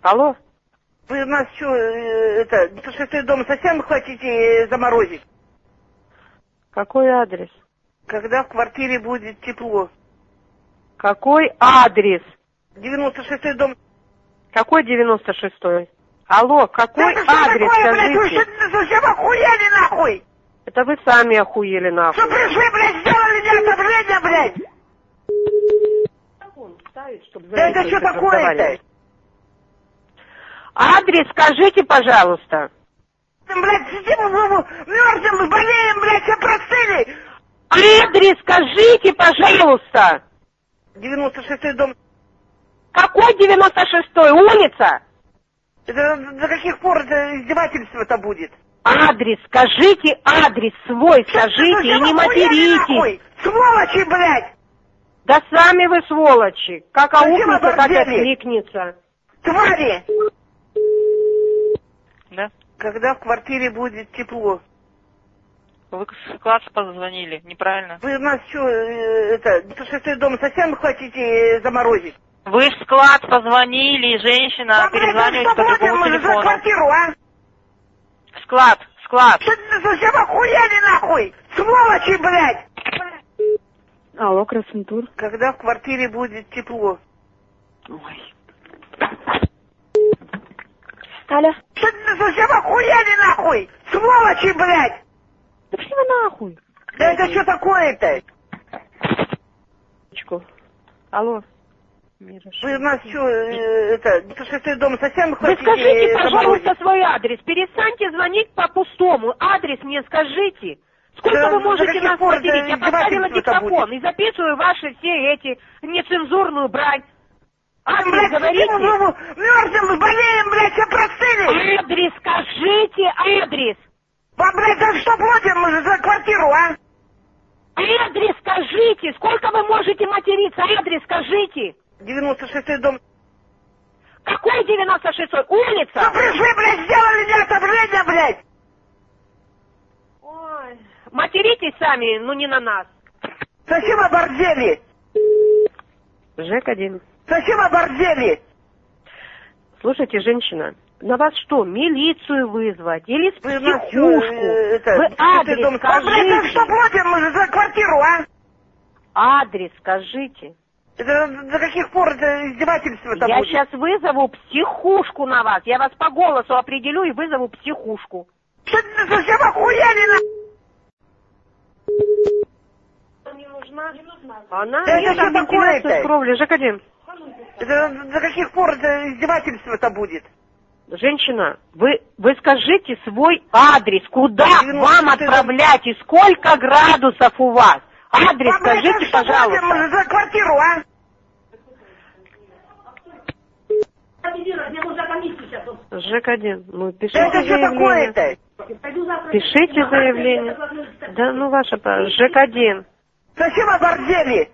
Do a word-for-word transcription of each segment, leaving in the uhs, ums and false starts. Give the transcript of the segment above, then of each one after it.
Алло? Вы у нас что, это, шестой дом совсем хотите заморозить? Какой адрес? Когда в квартире будет тепло. Какой адрес? девяносто шестой дом. Какой девяносто шестой? Алло, какой это адрес, такое, скажите? Блядь, вы совсем охуели нахуй? Это вы сами охуели нахуй. Что пришли, блядь, сделали мне отопление, блядь? Ставить, чтобы Да это что такое-то? Адрес скажите, пожалуйста. Блядь, сидим, мерзнем, мы болеем, блядь, все простыли. Адрес скажите, пожалуйста. девяносто шестой дом. Какой девяносто шестой? Улица? Это до каких пор это издевательство-то будет? Адрес, скажите адрес свой, скажите и не материтесь. Сволочи, блядь! Да сами вы сволочи, как аукнется, как откликнется. Твари! Да? Когда в квартире будет тепло. Вы с класса позвонили, неправильно. Вы у нас что, это, шестой дом совсем хотите заморозить? Вы в склад позвонили, женщина, да, перезваниваете по другому телефону. За квартиру, а? В склад, в склад. Что ты совсем охуели нахуй? Сволочи, блядь! Алло, Краснотур. Когда в квартире будет тепло. Ой. Алло. Что ты совсем охуели нахуй? Сволочи, блядь! Да пошли вы нахуй. Да это что такое-то? Алло. Вы у нас что, это, шестой дом совсем Вы хотите? скажите, пожалуйста, свой адрес. Перестаньте звонить по пустому. Адрес мне скажите. Сколько да, вы можете нас материть? Я поставила диктофон будет. и записываю ваши все эти нецензурную брань. Адрес блядь, говорите. Мерзнем, мы болеем, блядь, все простыли. Адрес скажите, адрес. А, блядь, да что платим мы же за квартиру, а? Адрес скажите. Сколько вы можете материться? Адрес скажите. девяносто шестой дом. Какой девяносто шестой? Улица? Вы пришли, блядь, сделали мне отопление, блядь. Ой. Материтесь сами, ну не на нас. Совсем оборзели. ЖЭК один. Совсем оборзели. Слушайте, женщина, на вас что, милицию вызвать? Или в вы психушку? Э, это, вы адрес дом, скажите. А, блядь, что платим мы же за квартиру, а? Адрес скажите. Это до каких пор это издевательство-то Я будет? сейчас вызову психушку на вас. Я вас по голосу определю и вызову психушку. Что ты совсем охуели, на... Не нужна? Не нужна. Она да нет, это что такое-то? кровли, ЖЭК один. Это до каких пор это издевательство-то будет? Женщина, вы, вы скажите свой адрес, куда вам отправлять и сколько градусов у вас? Адрес а, скажите, блядь, пожалуйста. Мы же за квартиру, а? ЖЭК один. Ну, пишите да это заявление. Что такое-то? Пишите заявление. Да, ну, ваше, ЖЭК один. Совсем оборзели.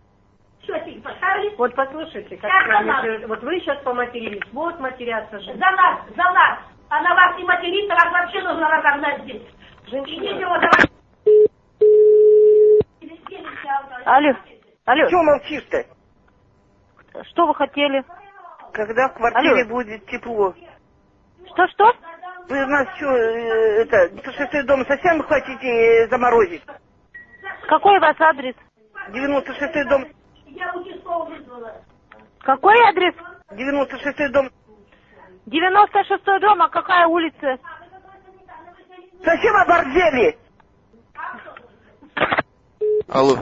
Вот послушайте, как с вами, вот вы сейчас поматерились, вот матерятся же. За нас, за нас. А на вас не материться, вас вообще нужно разогнать здесь. Женщина. Алло, алло. Чего молчишь-то? Что вы хотели? Когда в квартире алло. будет тепло. Что-что? Вы у нас что, это, шестой дом совсем хотите заморозить? Какой у вас адрес? девяносто шестой дом. Я участкового вызвала. Какой адрес? девяносто шестой дом. девяносто шестой дом, а какая улица? Совсем оборзели. Алло.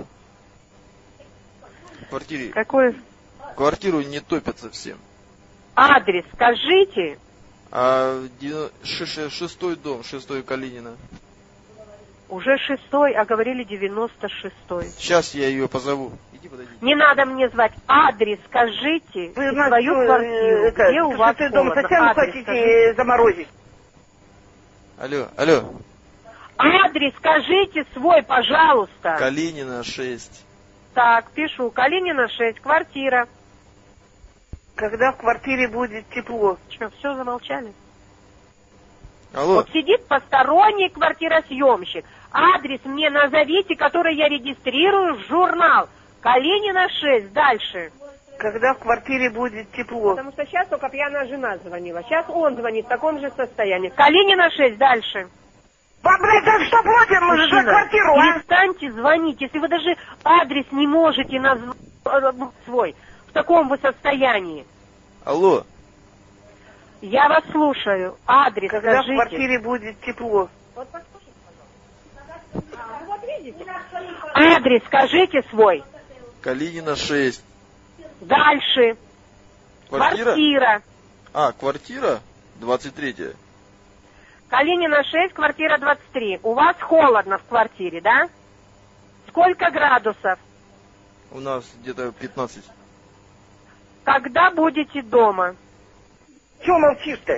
В квартире. Какой? Квартиру не топят совсем. Адрес скажите. А шестой дом, шестой Калинина. Уже шестой, а говорили девяносто шестой. Сейчас я ее позову. Иди подойди. Не надо мне звать. Адрес скажите. Вы и свою что, квартиру. Это, где у вас дом холодно? совсем Адрес хотите скажите. заморозить? Алло, алло. Адрес скажите свой, пожалуйста. Калинина шесть. Так, пишу. Калинина шесть, квартира. Когда в квартире будет тепло. Что, все замолчали? Алло. Вот сидит посторонний квартиросъемщик. Адрес мне назовите, который я регистрирую в журнал. Калинина шесть. Дальше. Когда в квартире будет тепло. Потому что сейчас только пьяная жена звонила. Сейчас он звонит в таком же состоянии. Калинина шесть, дальше. А, блядь, да что платим мы же за Мужчина, квартиру, а? перестаньте звонить. Если вы даже адрес не можете назвать свой, в таком вы состоянии. Алло. Я вас слушаю. Адрес Когда скажите. в квартире будет тепло. Вот послушайте, пожалуйста. А, вот видите? Адрес скажите свой. Калинина шесть. Дальше. Квартира? Квартира. А, квартира? двадцать третья. Калинина шесть, квартира двадцать три. У вас холодно в квартире, да? Сколько градусов? У нас где-то пятнадцать. Когда будете дома? Чего молчишь-то?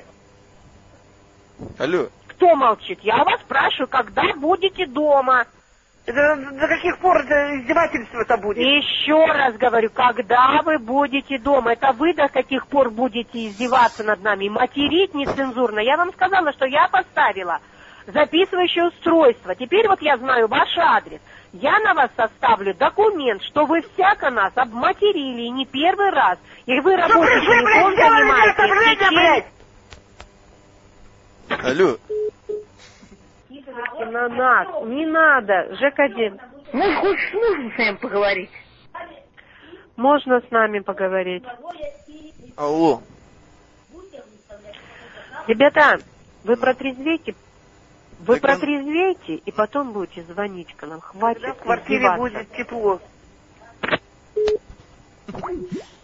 Алло. Кто молчит? Я вас спрашиваю, когда будете дома? Это до каких пор это издевательство-то будет? Еще раз говорю, когда вы будете дома? Это вы до каких пор будете издеваться над нами и материть нецензурно? Я вам сказала, что я поставила записывающее устройство. Теперь вот я знаю ваш адрес. Я на вас составлю документ, что вы всяко нас обматерили, и не первый раз. И вы работаете телефон занимаете. Алло. На нас. Не надо. Жек один. Ну, хоть нужно с вами поговорить. Можно с нами поговорить. Алло. Ребята, вы протрезвейте. Вы Так он- протрезвейте и потом будете звонить к нам. Хватит Когда в квартире издеваться. будет тепло.